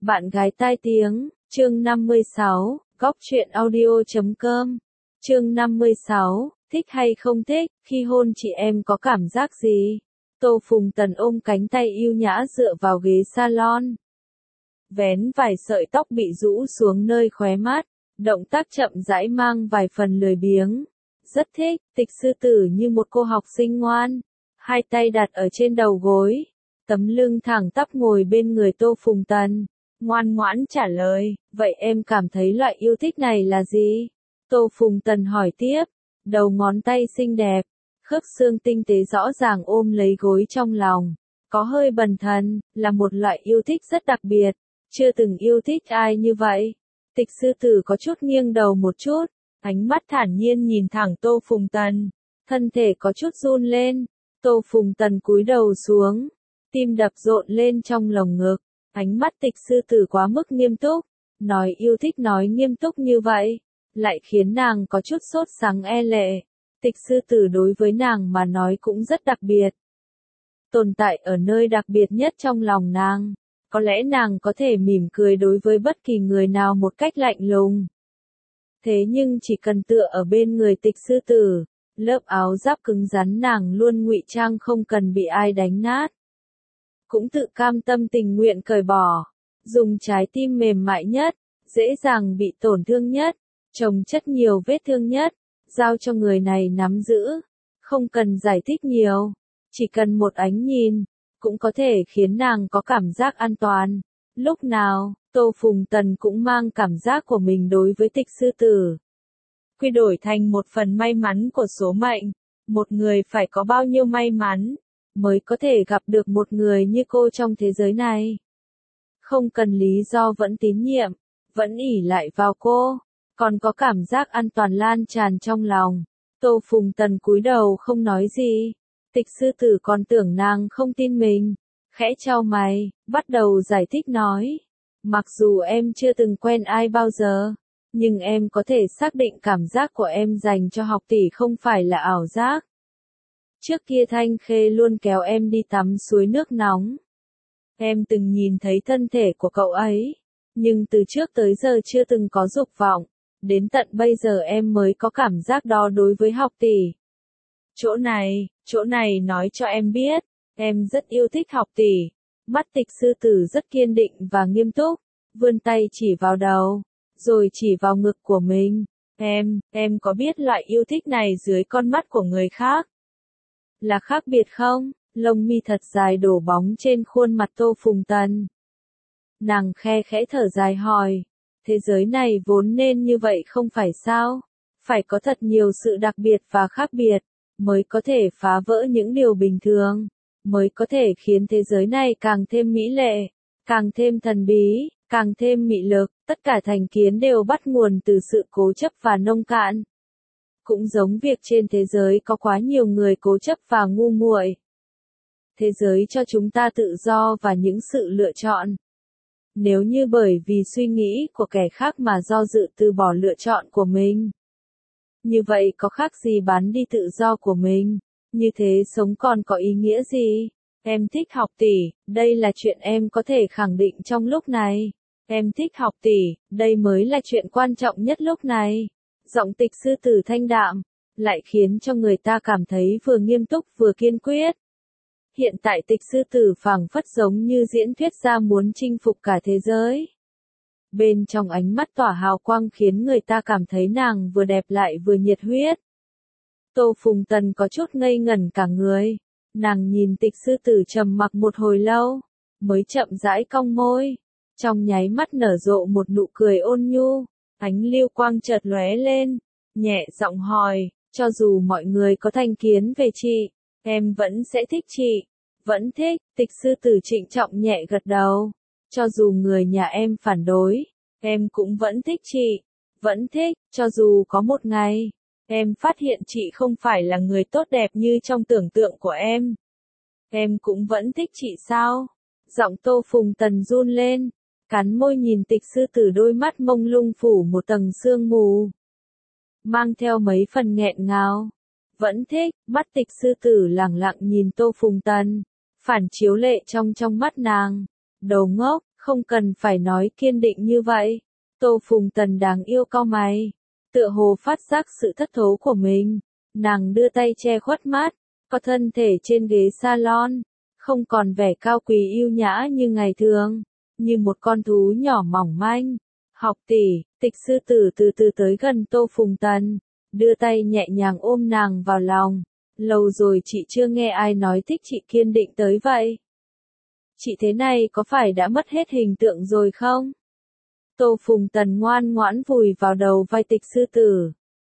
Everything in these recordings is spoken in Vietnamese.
Bạn gái tai tiếng, chương 56, góc truyện audio.com. Chương 56, thích hay không thích, khi hôn chị em có cảm giác gì? Tô Phùng Tần ôm cánh tay yêu nhã dựa vào ghế salon. Vén vài sợi tóc bị rũ xuống nơi khóe mắt, động tác chậm rãi mang vài phần lười biếng. Rất thích, Tịch Sư Tử như một cô học sinh ngoan, hai tay đặt ở trên đầu gối, tấm lưng thẳng tắp ngồi bên người Tô Phùng Tần. Ngoan ngoãn trả lời, vậy em cảm thấy loại yêu thích này là gì? Tô Phùng Tần hỏi tiếp, đầu ngón tay xinh đẹp, khớp xương tinh tế rõ ràng ôm lấy gối trong lòng, có hơi bần thần, là một loại yêu thích rất đặc biệt, chưa từng yêu thích ai như vậy. Tịch Sư Tử có chút nghiêng đầu một chút, ánh mắt thản nhiên nhìn thẳng Tô Phùng Tần, thân thể có chút run lên. Tô Phùng Tần cúi đầu xuống, tim đập rộn lên trong lồng ngực. Ánh mắt Tịch Sư Tử quá mức nghiêm túc, nói yêu thích nói nghiêm túc như vậy, lại khiến nàng có chút sốt sắng e lệ. Tịch Sư Tử đối với nàng mà nói cũng rất đặc biệt. Tồn tại ở nơi đặc biệt nhất trong lòng nàng, có lẽ nàng có thể mỉm cười đối với bất kỳ người nào một cách lạnh lùng. Thế nhưng chỉ cần tựa ở bên người Tịch Sư Tử, lớp áo giáp cứng rắn nàng luôn ngụy trang không cần bị ai đánh nát. Cũng tự cam tâm tình nguyện cởi bỏ, dùng trái tim mềm mại nhất, dễ dàng bị tổn thương nhất, chồng chất nhiều vết thương nhất, giao cho người này nắm giữ, không cần giải thích nhiều, chỉ cần một ánh nhìn, cũng có thể khiến nàng có cảm giác an toàn. Lúc nào, Tô Phùng Tần cũng mang cảm giác của mình đối với Tịch Sư Tử quy đổi thành một phần may mắn của số mệnh. Một người phải có bao nhiêu may mắn mới có thể gặp được một người như cô trong thế giới này. Không cần lý do vẫn tín nhiệm, vẫn ỷ lại vào cô, còn có cảm giác an toàn lan tràn trong lòng. Tô Phùng Tần cúi đầu không nói gì. Tịch Sư Tử còn tưởng nàng không tin mình, khẽ chau mày, bắt đầu giải thích nói. Mặc dù em chưa từng quen ai bao giờ, nhưng em có thể xác định cảm giác của em dành cho học tỷ không phải là ảo giác. Trước kia Thanh Khê luôn kéo em đi tắm suối nước nóng. Em từng nhìn thấy thân thể của cậu ấy, nhưng từ trước tới giờ chưa từng có dục vọng, đến tận bây giờ em mới có cảm giác đó đối với học tỷ. Chỗ này nói cho em biết, em rất yêu thích học tỷ. Mắt Tịch Sư Tử rất kiên định và nghiêm túc, vươn tay chỉ vào đầu, rồi chỉ vào ngực của mình. Em có biết loại yêu thích này dưới con mắt của người khác là khác biệt không? Lông mi thật dài đổ bóng trên khuôn mặt Tô Phùng Tần. Nàng khe khẽ thở dài hỏi, thế giới này vốn nên như vậy không phải sao? Phải có thật nhiều sự đặc biệt và khác biệt, mới có thể phá vỡ những điều bình thường, mới có thể khiến thế giới này càng thêm mỹ lệ, càng thêm thần bí, càng thêm mị lực. Tất cả thành kiến đều bắt nguồn từ sự cố chấp và nông cạn. Cũng giống việc trên thế giới có quá nhiều người cố chấp và ngu muội. Thế giới cho chúng ta tự do và những sự lựa chọn. Nếu như bởi vì suy nghĩ của kẻ khác mà do dự từ bỏ lựa chọn của mình, như vậy có khác gì bán đi tự do của mình? Như thế sống còn có ý nghĩa gì? Em thích học tỷ, đây là chuyện em có thể khẳng định trong lúc này. Em thích học tỷ, đây mới là chuyện quan trọng nhất lúc này. Giọng Tịch Sư Tử thanh đạm, lại khiến cho người ta cảm thấy vừa nghiêm túc vừa kiên quyết. Hiện tại Tịch Sư Tử phảng phất giống như diễn thuyết gia muốn chinh phục cả thế giới. Bên trong ánh mắt tỏa hào quang khiến người ta cảm thấy nàng vừa đẹp lại vừa nhiệt huyết. Tô Phùng Tần có chút ngây ngẩn cả người. Nàng nhìn Tịch Sư Tử trầm mặc một hồi lâu, mới chậm rãi cong môi. Trong nháy mắt nở rộ một nụ cười ôn nhu, ánh lưu quang chợt lóe lên, nhẹ giọng hỏi, cho dù mọi người có thành kiến về chị, em vẫn sẽ thích chị. Vẫn thích. Tịch Sư Tử trịnh trọng nhẹ gật đầu. Cho dù người nhà em phản đối, em cũng vẫn thích chị. Vẫn thích, cho dù có một ngày, em phát hiện chị không phải là người tốt đẹp như trong tưởng tượng của em cũng vẫn thích chị sao? Giọng Tô Phùng Tần run lên, cắn môi nhìn Tịch Sư Tử, đôi mắt mông lung phủ một tầng sương mù, mang theo mấy phần nghẹn ngào. Vẫn thích. Mắt Tịch Sư Tử lẳng lặng nhìn Tô Phùng Tần, phản chiếu lệ trong mắt nàng. Đồ ngốc, Không cần phải nói kiên định như vậy. Tô Phùng Tần đáng yêu cau mày. Tựa hồ phát giác sự thất thố của mình. Nàng đưa tay che khuất mắt. Có thân thể trên ghế salon. Không còn vẻ cao quý yêu nhã như ngày thường. Như một con thú nhỏ mỏng manh. Học tỷ, Tịch sư tử từ từ tới gần Tô Phùng Tần. Đưa tay nhẹ nhàng ôm nàng vào lòng. Lâu rồi chị chưa nghe ai nói thích chị kiên định tới vậy. Chị thế này có phải đã mất hết hình tượng rồi không? Tô Phùng Tần ngoan ngoãn vùi vào đầu vai Tịch sư tử.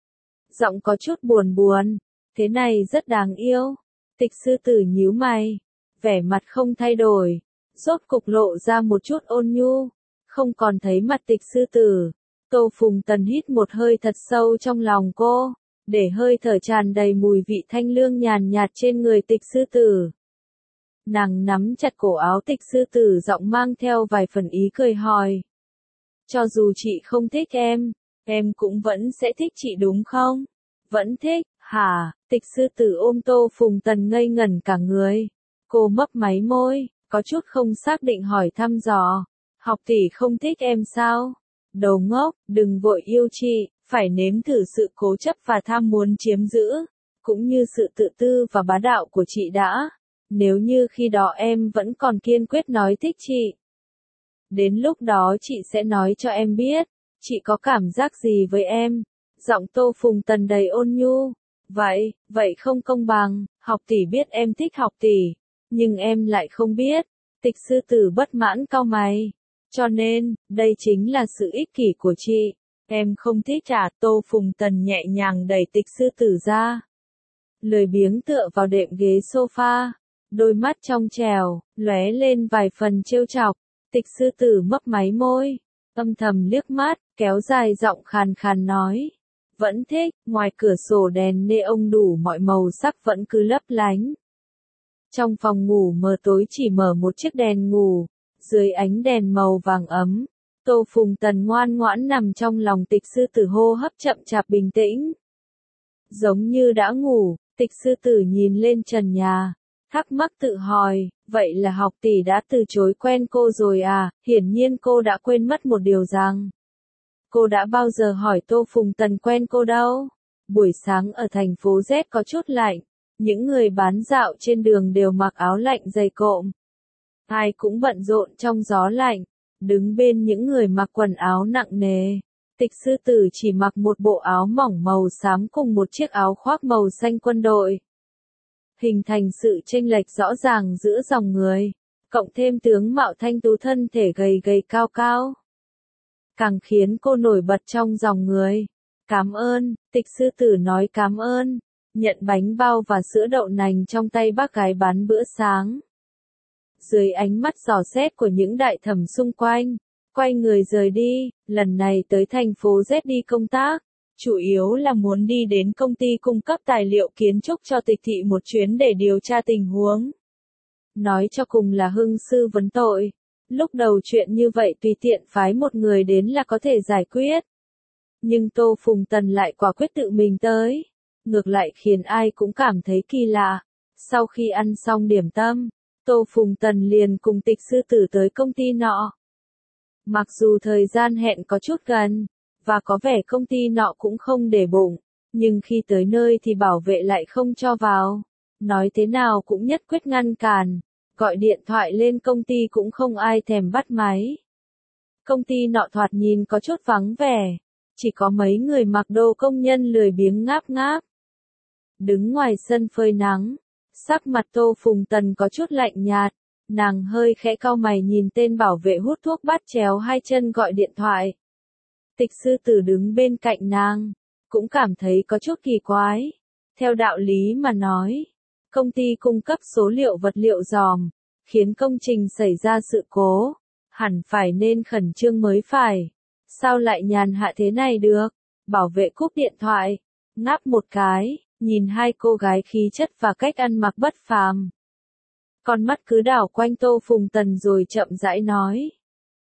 Giọng có chút buồn buồn. Thế này rất đáng yêu. Tịch sư tử nhíu mày. Vẻ mặt không thay đổi. Rốt cục lộ ra một chút ôn nhu. Không còn thấy mặt Tịch sư tử. Tô Phùng Tần hít một hơi thật sâu trong lòng cô. Để hơi thở tràn đầy mùi vị thanh lương nhàn nhạt trên người Tịch sư tử. Nàng nắm chặt cổ áo Tịch sư tử, giọng mang theo vài phần ý cười hỏi. Cho dù chị không thích em cũng vẫn sẽ thích chị đúng không? Vẫn thích, hả? Tịch sư tử ôm Tô Phùng Tần ngây ngẩn cả người. Cô mấp máy môi, có chút không xác định hỏi thăm dò. Học tỷ không thích em sao? Đồ ngốc, đừng vội yêu chị, phải nếm thử sự cố chấp và tham muốn chiếm giữ, cũng như sự tự tư và bá đạo của chị đã. Nếu như khi đó em vẫn còn kiên quyết nói thích chị. Đến lúc đó chị sẽ nói cho em biết, chị có cảm giác gì với em. Giọng Tô Phùng Tần đầy ôn nhu. Vậy không công bằng, học tỷ biết em thích học tỷ, nhưng em lại không biết. Tịch sư tử bất mãn cau mày. Cho nên, đây chính là sự ích kỷ của chị. Em không thích à? Tô Phùng Tần nhẹ nhàng đẩy Tịch sư tử ra. Lười biếng tựa vào đệm ghế sofa. Đôi mắt trong trèo, lóe lên vài phần trêu chọc. Tịch sư tử mấp máy môi. Âm thầm liếc mắt, kéo dài giọng khàn khàn nói. Vẫn thích, ngoài cửa sổ đèn neon đủ mọi màu sắc vẫn cứ lấp lánh. Trong phòng ngủ mờ tối chỉ mở một chiếc đèn ngủ. Dưới ánh đèn màu vàng ấm, Tô Phùng Tần ngoan ngoãn nằm trong lòng Tịch sư tử, hô hấp chậm chạp bình tĩnh. Giống như đã ngủ, Tịch sư tử nhìn lên trần nhà, thắc mắc tự hỏi, vậy là học tỷ đã từ chối quen cô rồi à? Hiển nhiên cô đã quên mất một điều rằng, cô đã bao giờ hỏi Tô Phùng Tần quen cô đâu. Buổi sáng ở thành phố Z có chút lạnh, những người bán dạo trên đường đều mặc áo lạnh dày cộm. Ai cũng bận rộn trong gió lạnh, đứng bên những người mặc quần áo nặng nề. Tịch sư tử chỉ mặc một bộ áo mỏng màu xám cùng một chiếc áo khoác màu xanh quân đội. Hình thành sự chênh lệch rõ ràng giữa dòng người, cộng thêm tướng mạo thanh tú, thân thể gầy gầy cao cao, càng khiến cô nổi bật trong dòng người. Cảm ơn, Tịch sư tử nói cảm ơn, nhận bánh bao và sữa đậu nành trong tay bác gái bán bữa sáng. Dưới ánh mắt dò xét của những đại thẩm xung quanh, quay người rời đi. Lần này tới thành phố Z đi công tác, chủ yếu là muốn đi đến công ty cung cấp tài liệu kiến trúc cho Tịch thị một chuyến để điều tra tình huống. Nói cho cùng là hưng sư vấn tội. Lúc đầu chuyện như vậy tùy tiện phái một người đến là có thể giải quyết. Nhưng Tô Phùng Tần lại quả quyết tự mình tới. Ngược lại khiến ai cũng cảm thấy kỳ lạ. Sau khi ăn xong điểm tâm, Tô Phùng Tần liền cùng Tịch sư tử tới công ty nọ. Mặc dù thời gian hẹn có chút gần, và có vẻ công ty nọ cũng không để bụng, nhưng khi tới nơi thì bảo vệ lại không cho vào. Nói thế nào cũng nhất quyết ngăn cản, gọi điện thoại lên công ty cũng không ai thèm bắt máy. Công ty nọ thoạt nhìn có chút vắng vẻ, chỉ có mấy người mặc đồ công nhân lười biếng ngáp ngáp. Đứng ngoài sân phơi nắng, sắc mặt Tô Phùng Tần có chút lạnh nhạt, nàng hơi khẽ cau mày nhìn tên bảo vệ hút thuốc bắt chéo hai chân gọi điện thoại. Tịch sư tử đứng bên cạnh nàng, cũng cảm thấy có chút kỳ quái. Theo đạo lý mà nói, công ty cung cấp số liệu vật liệu giòm, khiến công trình xảy ra sự cố, hẳn phải nên khẩn trương mới phải. Sao lại nhàn hạ thế này được? Bảo vệ cúp điện thoại, ngáp một cái, nhìn hai cô gái khí chất và cách ăn mặc bất phàm. Con mắt cứ đảo quanh Tô Phùng Tần rồi chậm rãi nói.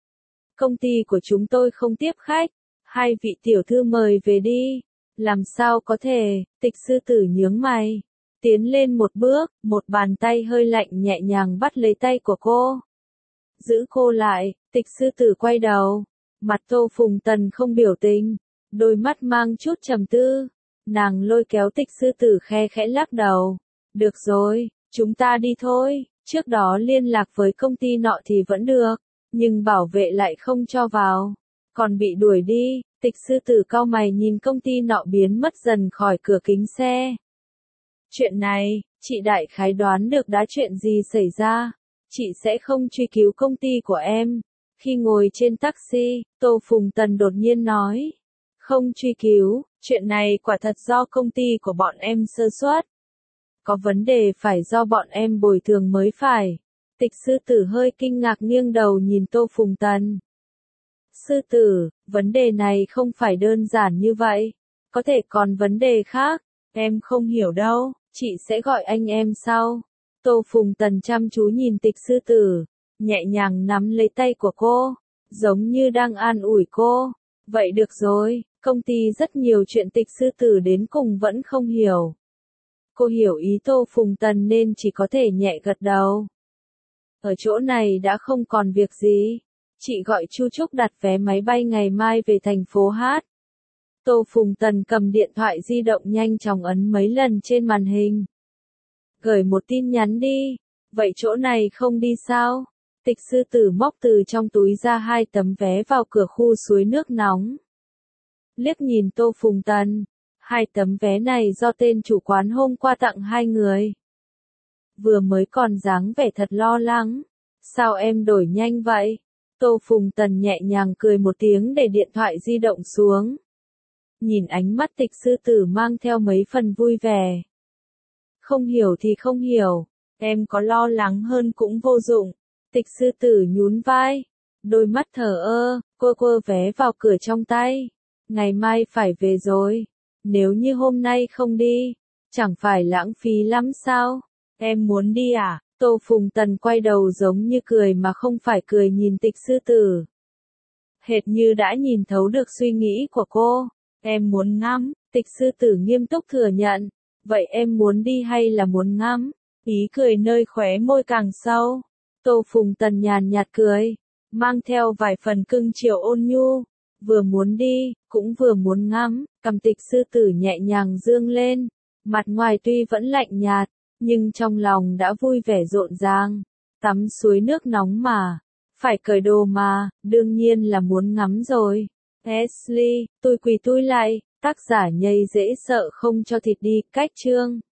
Công ty của chúng tôi không tiếp khách, hai vị tiểu thư mời về đi. Làm sao có thể? Tịch sư tử nhướng mày, tiến lên một bước, một bàn tay hơi lạnh nhẹ nhàng bắt lấy tay của cô. Giữ cô lại, Tịch sư tử quay đầu. Mặt Tô Phùng Tần không biểu tình, đôi mắt mang chút trầm tư. Nàng lôi kéo Tịch sư tử khe khẽ lắc đầu. Được rồi, chúng ta đi thôi, trước đó liên lạc với công ty nọ thì vẫn được, nhưng bảo vệ lại không cho vào. Còn bị đuổi đi, Tịch sư tử cau mày nhìn công ty nọ biến mất dần khỏi cửa kính xe. Chuyện này, chị đại khái đoán được đã chuyện gì xảy ra. Chị sẽ không truy cứu công ty của em. Khi ngồi trên taxi, Tô Phùng Tần đột nhiên nói. Không truy cứu, chuyện này quả thật do công ty của bọn em sơ suất. Có vấn đề phải do bọn em bồi thường mới phải. Tịch sư tử hơi kinh ngạc nghiêng đầu nhìn Tô Phùng Tần. Sư tử, vấn đề này không phải đơn giản như vậy. Có thể còn vấn đề khác. Em không hiểu đâu, chị sẽ gọi anh em sau. Tô Phùng Tần chăm chú nhìn Tịch sư tử, nhẹ nhàng nắm lấy tay của cô, giống như đang an ủi cô. Vậy được rồi, công ty rất nhiều chuyện Tịch sư tử đến cùng vẫn không hiểu. Cô hiểu ý Tô Phùng Tần nên chỉ có thể nhẹ gật đầu. Ở chỗ này đã không còn việc gì. Chị gọi Chu Trúc đặt vé máy bay ngày mai về thành phố Hát. Tô Phùng Tần cầm điện thoại di động nhanh chóng ấn mấy lần trên màn hình. Gửi một tin nhắn đi. Vậy chỗ này không đi sao? Tịch sư tử móc từ trong túi ra 2 tấm vé vào cửa khu suối nước nóng. Liếc nhìn Tô Phùng Tần. 2 tấm vé này do tên chủ quán hôm qua tặng 2 người. Vừa mới còn dáng vẻ thật lo lắng. Sao em đổi nhanh vậy? Tô Phùng Tần nhẹ nhàng cười một tiếng để điện thoại di động xuống. Nhìn ánh mắt Tịch sư tử mang theo mấy phần vui vẻ. Không hiểu thì không hiểu, em có lo lắng hơn cũng vô dụng. Tịch sư tử nhún vai, đôi mắt thờ ơ, cô vé vào cửa trong tay. Ngày mai phải về rồi, nếu như hôm nay không đi, chẳng phải lãng phí lắm sao? Em muốn đi à? Tô Phùng Tần quay đầu giống như cười mà không phải cười nhìn Tịch sư tử. Hệt như đã nhìn thấu được suy nghĩ của cô. Em muốn ngắm, Tịch sư tử nghiêm túc thừa nhận. Vậy em muốn đi hay là muốn ngắm? Ý cười nơi khóe môi càng sâu. Tô Phùng Tần nhàn nhạt cười, mang theo vài phần cưng chiều ôn nhu. Vừa muốn đi, cũng vừa muốn ngắm, cầm Tịch sư tử nhẹ nhàng dương lên. Mặt ngoài tuy vẫn lạnh nhạt, nhưng trong lòng đã vui vẻ rộn ràng. Tắm suối nước nóng mà, phải cởi đồ mà, đương nhiên là muốn ngắm rồi. Ashley, tôi quỳ tui lại, tác giả nhây dễ sợ không cho thịt đi, cách chương.